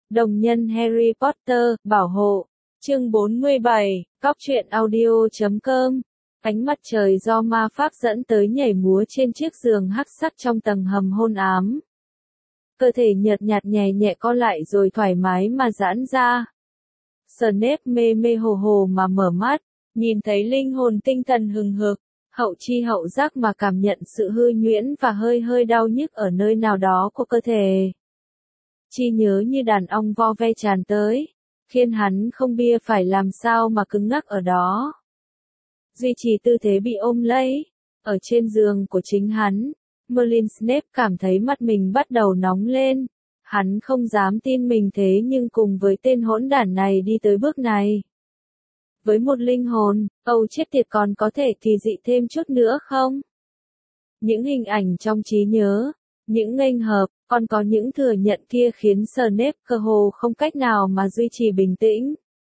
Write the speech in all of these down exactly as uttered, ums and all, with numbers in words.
Đồng nhân Harry Potter, bảo hộ. Chương bốn mươi bảy, Cóc truyện audio chấm com. Ánh mặt trời do ma pháp dẫn tới nhảy múa trên chiếc giường hắc sắc trong tầng hầm hôn ám. Cơ thể nhợt nhạt nhẹ nhẹ co lại rồi thoải mái mà giãn ra. Snape mê mê hồ hồ mà mở mắt, nhìn thấy linh hồn tinh thần hừng hực, hậu chi hậu giác mà cảm nhận sự hư nhuyễn và hơi hơi đau nhức ở nơi nào đó của cơ thể. Chi nhớ như đàn ong vo ve tràn tới, khiến hắn không bia phải làm sao mà cứng ngắc ở đó. Duy trì tư thế bị ôm lấy, ở trên giường của chính hắn, Merlin Snape cảm thấy mắt mình bắt đầu nóng lên. Hắn không dám tin mình thế nhưng cùng với tên hỗn đản này đi tới bước này. Với một linh hồn, Âu chết tiệt còn có thể kỳ dị thêm chút nữa không? Những hình ảnh trong trí nhớ, những nghênh hợp, còn có những thừa nhận kia khiến Snape cơ hồ không cách nào mà duy trì bình tĩnh.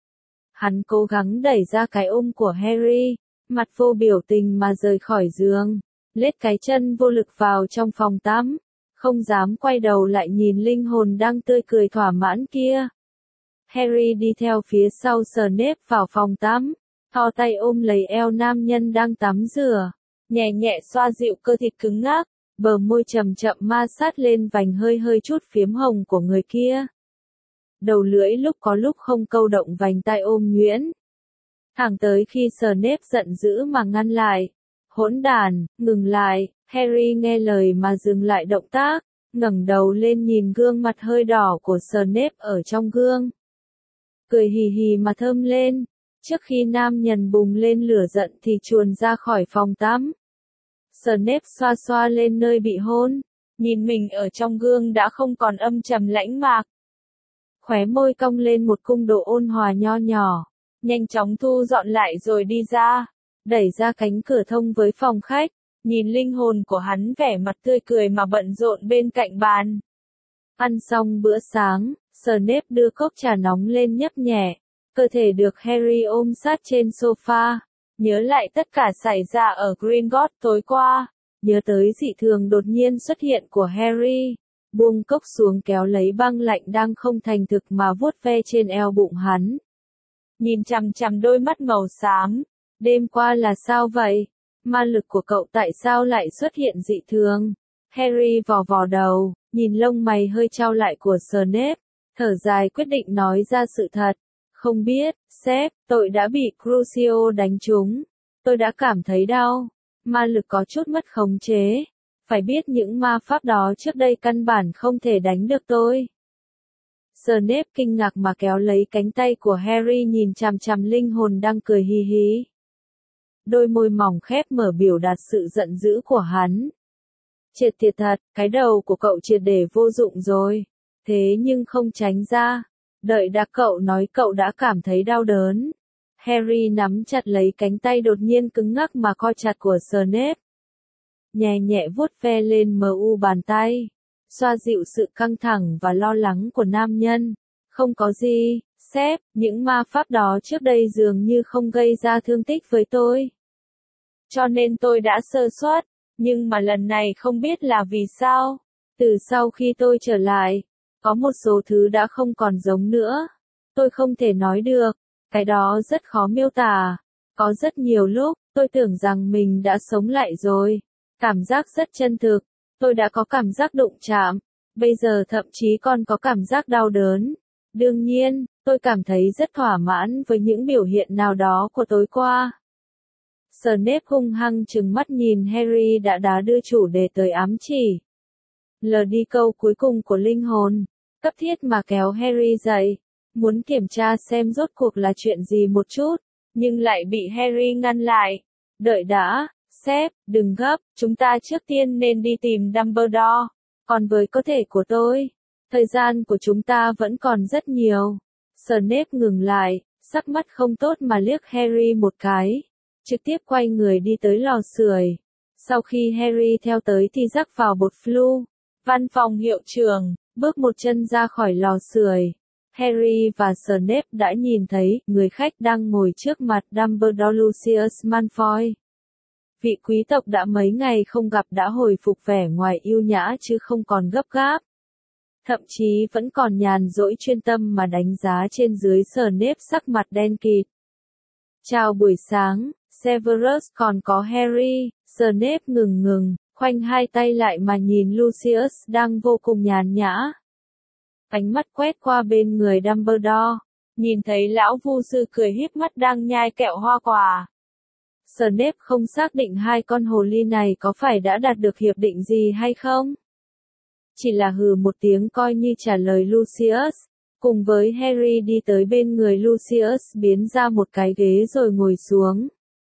Hắn cố gắng đẩy ra cái ôm của Harry, mặt vô biểu tình mà rời khỏi giường, lết cái chân vô lực vào trong phòng tắm, không dám quay đầu lại nhìn linh hồn đang tươi cười thỏa mãn kia. Harry đi theo phía sau Snape vào phòng tắm, thò tay ôm lấy eo nam nhân đang tắm rửa, nhẹ nhẹ xoa dịu cơ thịt cứng ngắc, bờ môi chậm chậm ma sát lên vành hơi hơi chút phiếm hồng của người kia. Đầu lưỡi lúc có lúc không câu động vành tai ôm nhuyễn. Thẳng tới khi Snape giận dữ mà ngăn lại. Hỗn đản, ngừng lại, Harry nghe lời mà dừng lại động tác, ngẩng đầu lên nhìn gương mặt hơi đỏ của Snape ở trong gương. Cười hì hì mà thơm lên, trước khi nam nhân bùng lên lửa giận thì chuồn ra khỏi phòng tắm. Snape xoa xoa lên nơi bị hôn, nhìn mình ở trong gương đã không còn âm trầm lãnh mạc. Khóe môi cong lên một cung độ ôn hòa nho nhỏ, nhanh chóng thu dọn lại rồi đi ra, đẩy ra cánh cửa thông với phòng khách, nhìn linh hồn của hắn vẻ mặt tươi cười mà bận rộn bên cạnh bàn. Ăn xong bữa sáng, Snape đưa cốc trà nóng lên nhấp nhẹ, cơ thể được Harry ôm sát trên sofa, nhớ lại tất cả xảy ra ở Gringotts tối qua, nhớ tới dị thường đột nhiên xuất hiện của Harry, buông cốc xuống kéo lấy băng lạnh đang không thành thực mà vuốt ve trên eo bụng hắn. Nhìn chằm chằm đôi mắt màu xám, đêm qua là sao vậy? Ma lực của cậu tại sao lại xuất hiện dị thường? Harry vò vò đầu, nhìn lông mày hơi trao lại của Snape, thở dài quyết định nói ra sự thật. Không biết, sếp, tôi đã bị Crucio đánh trúng. Tôi đã cảm thấy đau. Ma lực có chút mất khống chế. Phải biết những ma pháp đó trước đây căn bản không thể đánh được tôi. Snape kinh ngạc mà kéo lấy cánh tay của Harry nhìn chằm chằm linh hồn đang cười hì hì. Đôi môi mỏng khép mở biểu đạt sự giận dữ của hắn. Triệt tiệt thật, cái đầu của cậu triệt để vô dụng rồi. Thế nhưng không tránh ra. Đợi đã cậu nói cậu đã cảm thấy đau đớn. Harry nắm chặt lấy cánh tay đột nhiên cứng ngắc mà co chặt của Snape. Nhẹ nhẹ vuốt ve lên mờ u bàn tay, xoa dịu sự căng thẳng và lo lắng của nam nhân. Không có gì, sếp, những ma pháp đó trước đây dường như không gây ra thương tích với tôi. Cho nên tôi đã sơ suất, nhưng mà lần này không biết là vì sao. Từ sau khi tôi trở lại, có một số thứ đã không còn giống nữa. Tôi không thể nói được, cái đó rất khó miêu tả. Có rất nhiều lúc, tôi tưởng rằng mình đã sống lại rồi. Cảm giác rất chân thực, tôi đã có cảm giác đụng chạm, bây giờ thậm chí còn có cảm giác đau đớn. Đương nhiên, tôi cảm thấy rất thỏa mãn với những biểu hiện nào đó của tối qua. Snape hung hăng trừng mắt nhìn Harry đã đá đưa chủ đề tới ám chỉ. Lờ đi câu cuối cùng của linh hồn, cấp thiết mà kéo Harry dậy, muốn kiểm tra xem rốt cuộc là chuyện gì một chút, nhưng lại bị Harry ngăn lại. Đợi đã. Sếp, đừng gấp, chúng ta trước tiên nên đi tìm Dumbledore. Còn với cơ thể của tôi, thời gian của chúng ta vẫn còn rất nhiều. Snape ngừng lại, sắc mắt không tốt mà liếc Harry một cái, trực tiếp quay người đi tới lò sưởi. Sau khi Harry theo tới thì rắc vào bột flu, văn phòng hiệu trưởng, bước một chân ra khỏi lò sưởi. Harry và Snape đã nhìn thấy người khách đang ngồi trước mặt Dumbledore Lucius Malfoy. Vị quý tộc đã mấy ngày không gặp đã hồi phục vẻ ngoài yêu nhã chứ không còn gấp gáp. thậm chí vẫn còn nhàn rỗi chuyên tâm mà đánh giá trên dưới Snape sắc mặt đen kịt. Chào buổi sáng, Severus còn có Harry, Snape ngừng ngừng, khoanh hai tay lại mà nhìn Lucius đang vô cùng nhàn nhã. Ánh mắt quét qua bên người Dumbledore, nhìn thấy lão vu sư cười híp mắt đang nhai kẹo hoa quả. Snape không xác định hai con hồ ly này có phải đã đạt được hiệp định gì hay không. Chỉ là hừ một tiếng coi như trả lời Lucius, cùng với Harry đi tới bên người Lucius biến ra một cái ghế rồi ngồi xuống.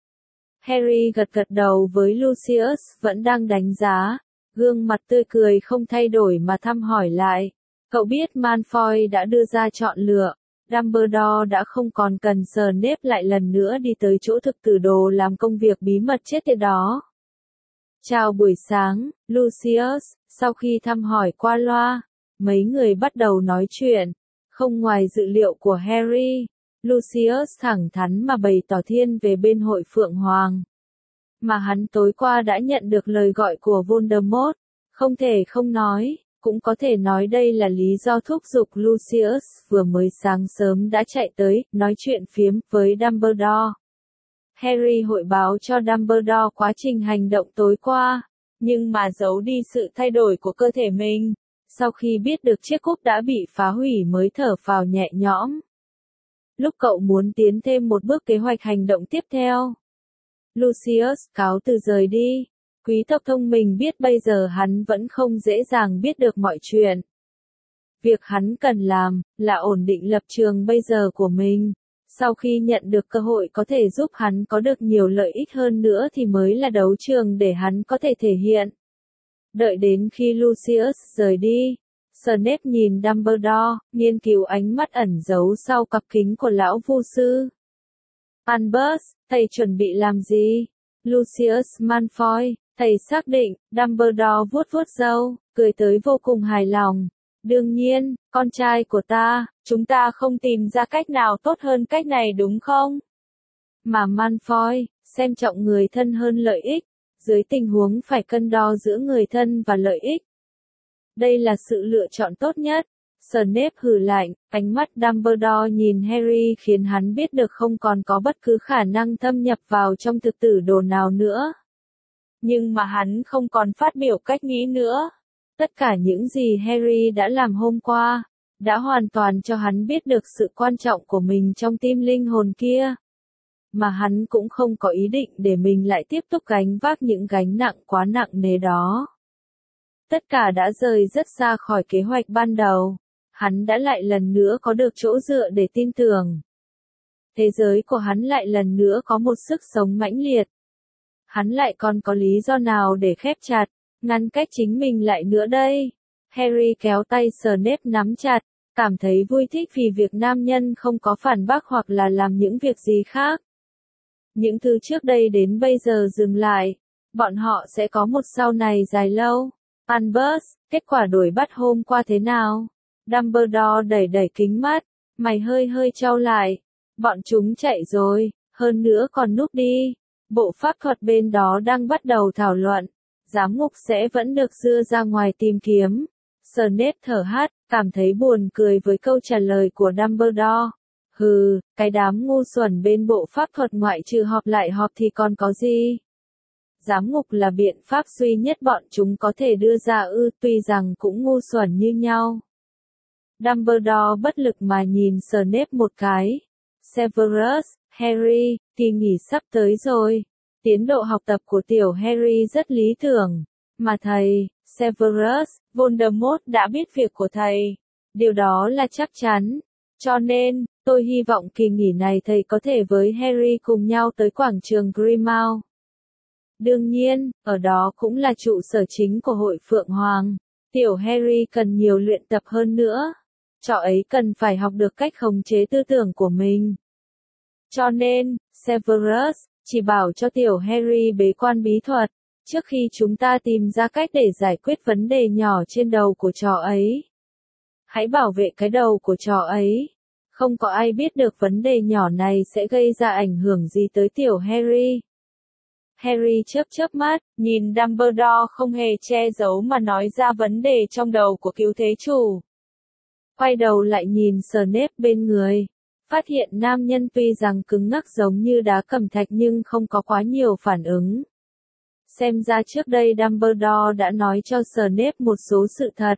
Harry gật gật đầu với Lucius vẫn đang đánh giá, gương mặt tươi cười không thay đổi mà thăm hỏi lại. Cậu biết Malfoy đã đưa ra chọn lựa, Dumbledore đã không còn cần Snape lại lần nữa đi tới chỗ thực tử đồ làm công việc bí mật chết tiệt đó. Chào buổi sáng, Lucius, sau khi thăm hỏi qua loa, mấy người bắt đầu nói chuyện, không ngoài dự liệu của Harry, Lucius thẳng thắn mà bày tỏ thiên về bên hội Phượng Hoàng. Mà hắn tối qua đã nhận được lời gọi của Voldemort, không thể không nói, cũng có thể nói đây là lý do thúc giục Lucius vừa mới sáng sớm đã chạy tới, nói chuyện phiếm với Dumbledore. Harry hội báo cho Dumbledore quá trình hành động tối qua, nhưng mà giấu đi sự thay đổi của cơ thể mình. Sau khi biết được chiếc cúp đã bị phá hủy mới thở phào nhẹ nhõm. Lúc cậu muốn tiến thêm một bước kế hoạch hành động tiếp theo, Lucius cáo từ rời đi. Quý tộc thông minh biết bây giờ hắn vẫn không dễ dàng biết được mọi chuyện. Việc hắn cần làm là ổn định lập trường bây giờ của mình. Sau khi nhận được cơ hội có thể giúp hắn có được nhiều lợi ích hơn nữa thì mới là đấu trường để hắn có thể thể hiện. Đợi đến khi Lucius rời đi, Snape nhìn Dumbledore, nghiên cứu ánh mắt ẩn giấu sau cặp kính của lão vu sư. Albus, thầy chuẩn bị làm gì? Lucius Malfoy, thầy xác định, Dumbledore vuốt vuốt râu, cười tới vô cùng hài lòng. Đương nhiên, con trai của ta, chúng ta không tìm ra cách nào tốt hơn cách này đúng không? Mà Malfoy, xem trọng người thân hơn lợi ích, dưới tình huống phải cân đo giữa người thân và lợi ích. Đây là sự lựa chọn tốt nhất. Snape hừ lạnh, ánh mắt Dumbledore nhìn Harry khiến hắn biết được không còn có bất cứ khả năng thâm nhập vào trong thực tử đồ nào nữa. Nhưng mà hắn không còn phát biểu cách nghĩ nữa. Tất cả những gì Harry đã làm hôm qua, đã hoàn toàn cho hắn biết được sự quan trọng của mình trong tim linh hồn kia. Mà hắn cũng không có ý định để mình lại tiếp tục gánh vác những gánh nặng quá nặng nề đó. Tất cả đã rời rất xa khỏi kế hoạch ban đầu. Hắn đã lại lần nữa có được chỗ dựa để tin tưởng. Thế giới của hắn lại lần nữa có một sức sống mãnh liệt. Hắn lại còn có lý do nào để khép chặt, ngăn cách chính mình lại nữa đây? Harry kéo tay Snape nắm chặt, cảm thấy vui thích vì việc nam nhân không có phản bác hoặc là làm những việc gì khác. Những thứ trước đây đến bây giờ dừng lại, bọn họ sẽ có một sau này dài lâu. Albus, kết quả đuổi bắt hôm qua thế nào? Dumbledore đẩy đẩy kính mắt, mày hơi hơi trao lại. Bọn chúng chạy rồi, hơn nữa còn núp đi. Bộ pháp thuật bên đó đang bắt đầu thảo luận. Giám ngục sẽ vẫn được đưa ra ngoài tìm kiếm. Snape thở hắt, cảm thấy buồn cười với câu trả lời của Dumbledore. Hừ, cái đám ngu xuẩn bên bộ pháp thuật ngoại trừ họp lại họp thì còn có gì? Giám ngục là biện pháp duy nhất bọn chúng có thể đưa ra ư, tuy rằng cũng ngu xuẩn như nhau. Dumbledore bất lực mà nhìn Snape một cái. Severus, Harry, kỳ nghỉ sắp tới rồi. Tiến độ học tập của tiểu Harry rất lý tưởng. Mà thầy, Severus, Voldemort đã biết việc của thầy. Điều đó là chắc chắn. Cho nên, tôi hy vọng kỳ nghỉ này thầy có thể với Harry cùng nhau tới quảng trường Grimmauld. Đương nhiên, ở đó cũng là trụ sở chính của hội Phượng Hoàng. Tiểu Harry cần nhiều luyện tập hơn nữa. Trò ấy cần phải học được cách khống chế tư tưởng của mình. Cho nên, Severus, chỉ bảo cho tiểu Harry bế quan bí thuật, trước khi chúng ta tìm ra cách để giải quyết vấn đề nhỏ trên đầu của trò ấy. Hãy bảo vệ cái đầu của trò ấy. Không có ai biết được vấn đề nhỏ này sẽ gây ra ảnh hưởng gì tới tiểu Harry. Harry chớp chớp mắt, nhìn Dumbledore không hề che giấu mà nói ra vấn đề trong đầu của cứu thế chủ. Quay đầu lại nhìn Snape bên người, phát hiện nam nhân tuy rằng cứng ngắc giống như đá cẩm thạch nhưng không có quá nhiều phản ứng. Xem ra trước đây Dumbledore đã nói cho Snape một số sự thật.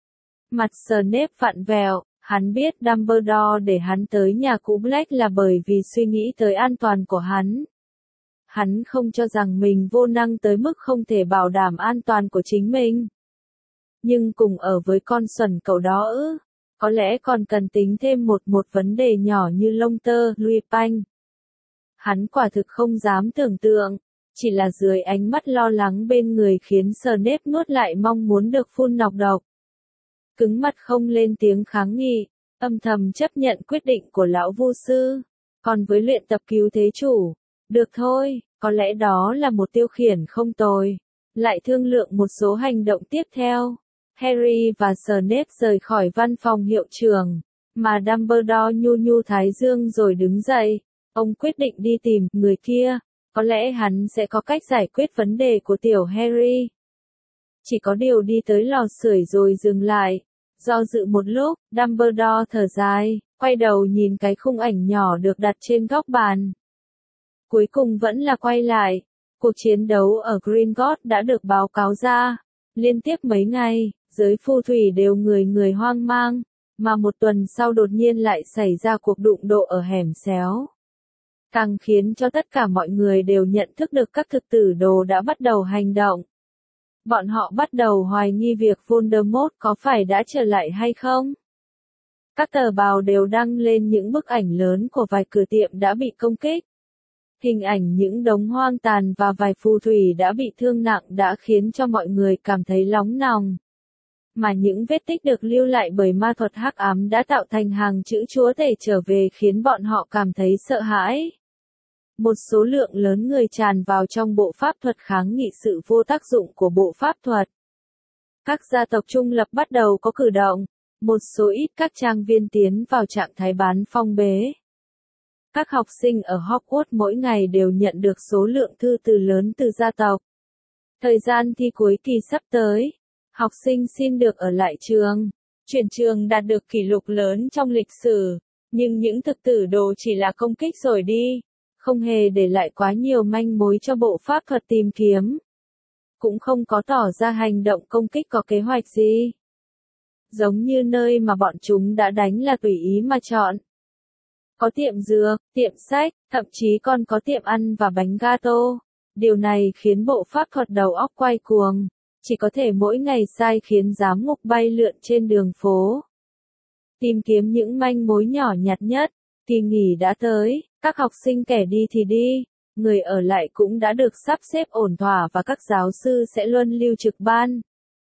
Mặt Snape vặn vẹo, hắn biết Dumbledore để hắn tới nhà cũ Black là bởi vì suy nghĩ tới an toàn của hắn. Hắn không cho rằng mình vô năng tới mức không thể bảo đảm an toàn của chính mình. Nhưng cùng ở với con xuẩn cậu đó ư, có lẽ còn cần tính thêm một một vấn đề nhỏ như lông tơ, Louis Panh. Hắn quả thực không dám tưởng tượng, chỉ là dưới ánh mắt lo lắng bên người khiến Snape nuốt lại mong muốn được phun nọc độc. Cứng mặt không lên tiếng kháng nghị, âm thầm chấp nhận quyết định của lão vu sư. Còn với luyện tập cứu thế chủ, được thôi, có lẽ đó là một tiêu khiển không tồi. Lại thương lượng một số hành động tiếp theo. Harry và Snape rời khỏi văn phòng hiệu trưởng, mà Dumbledore nhu nhu thái dương rồi đứng dậy. Ông quyết định đi tìm người kia, có lẽ hắn sẽ có cách giải quyết vấn đề của tiểu Harry. Chỉ có điều đi tới lò sưởi rồi dừng lại. Do dự một lúc, Dumbledore thở dài, quay đầu nhìn cái khung ảnh nhỏ được đặt trên góc bàn. Cuối cùng vẫn là quay lại. Cuộc chiến đấu ở Gringotts đã được báo cáo ra. Liên tiếp mấy ngày, giới phù thủy đều người người hoang mang, mà một tuần sau đột nhiên lại xảy ra cuộc đụng độ ở hẻm xéo. Càng khiến cho tất cả mọi người đều nhận thức được các thực tử đồ đã bắt đầu hành động. Bọn họ bắt đầu hoài nghi việc Voldemort có phải đã trở lại hay không. Các tờ báo đều đăng lên những bức ảnh lớn của vài cửa tiệm đã bị công kích. Hình ảnh những đống hoang tàn và vài phù thủy đã bị thương nặng đã khiến cho mọi người cảm thấy nóng lòng. Mà những vết tích được lưu lại bởi ma thuật hắc ám đã tạo thành hàng chữ chúa tể trở về khiến bọn họ cảm thấy sợ hãi. Một số lượng lớn người tràn vào trong bộ pháp thuật kháng nghị sự vô tác dụng của bộ pháp thuật. Các gia tộc trung lập bắt đầu có cử động, một số ít các trang viên tiến vào trạng thái bán phong bế. Các học sinh ở Hogwarts mỗi ngày đều nhận được số lượng thư từ lớn từ gia tộc. Thời gian thi cuối kỳ sắp tới, học sinh xin được ở lại trường. Chuyển trường đạt được kỷ lục lớn trong lịch sử, nhưng những thực tử đồ chỉ là công kích rồi đi, không hề để lại quá nhiều manh mối cho bộ pháp thuật tìm kiếm. Cũng không có tỏ ra hành động công kích có kế hoạch gì. Giống như nơi mà bọn chúng đã đánh là tùy ý mà chọn. Có tiệm dược, tiệm sách, thậm chí còn có tiệm ăn và bánh gato. Điều này khiến bộ pháp thuật đầu óc quay cuồng, chỉ có thể mỗi ngày sai khiến giám ngục bay lượn trên đường phố. Tìm kiếm những manh mối nhỏ nhặt nhất, kỳ nghỉ đã tới, các học sinh kẻ đi thì đi, người ở lại cũng đã được sắp xếp ổn thỏa và các giáo sư sẽ luân lưu trực ban.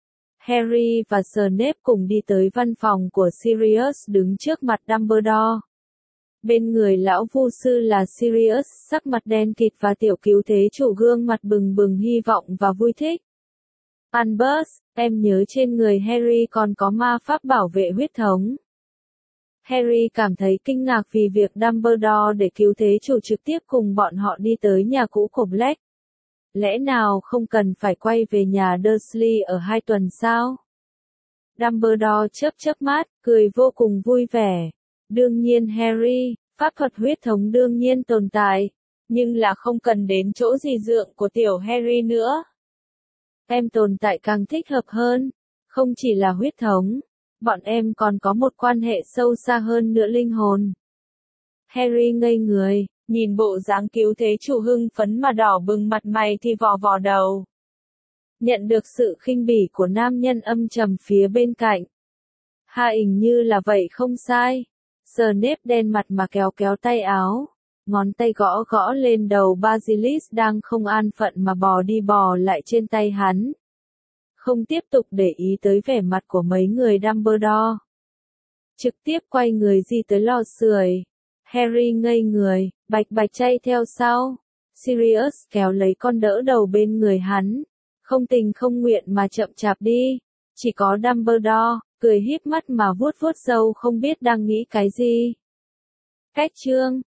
Harry và Snape cùng đi tới văn phòng của Sirius đứng trước mặt Dumbledore. Bên người lão vu sư là Sirius, sắc mặt đen kịt và tiểu cứu thế chủ gương mặt bừng bừng hy vọng và vui thích. Albus, em nhớ trên người Harry còn có ma pháp bảo vệ huyết thống. Harry cảm thấy kinh ngạc vì việc Dumbledore để cứu thế chủ trực tiếp cùng bọn họ đi tới nhà cũ của Black. Lẽ nào không cần phải quay về nhà Dursley ở hai tuần sao? Dumbledore chớp chớp mắt, cười vô cùng vui vẻ. Đương nhiên Harry, pháp thuật huyết thống đương nhiên tồn tại, nhưng là không cần đến chỗ gì dượng của tiểu Harry nữa. Em tồn tại càng thích hợp hơn, không chỉ là huyết thống, bọn em còn có một quan hệ sâu xa hơn nữa linh hồn. Harry ngây người, nhìn bộ dáng cứu thế chủ hưng phấn mà đỏ bừng mặt mày thì vò vò đầu. Nhận được sự khinh bỉ của nam nhân âm trầm phía bên cạnh. Ha hình như là vậy không sai. Snape đen mặt mà kéo kéo tay áo, ngón tay gõ gõ lên đầu Basilisk đang không an phận mà bò đi bò lại trên tay hắn. Không tiếp tục để ý tới vẻ mặt của mấy người Dumbledore. Trực tiếp quay người di tới lò sưởi. Harry ngây người, bạch bạch chay theo sau. Sirius kéo lấy con đỡ đầu bên người hắn. Không tình không nguyện mà chậm chạp đi. Chỉ có Dumbledore, cười híp mắt mà vuốt vuốt râu không biết đang nghĩ cái gì. Cách chương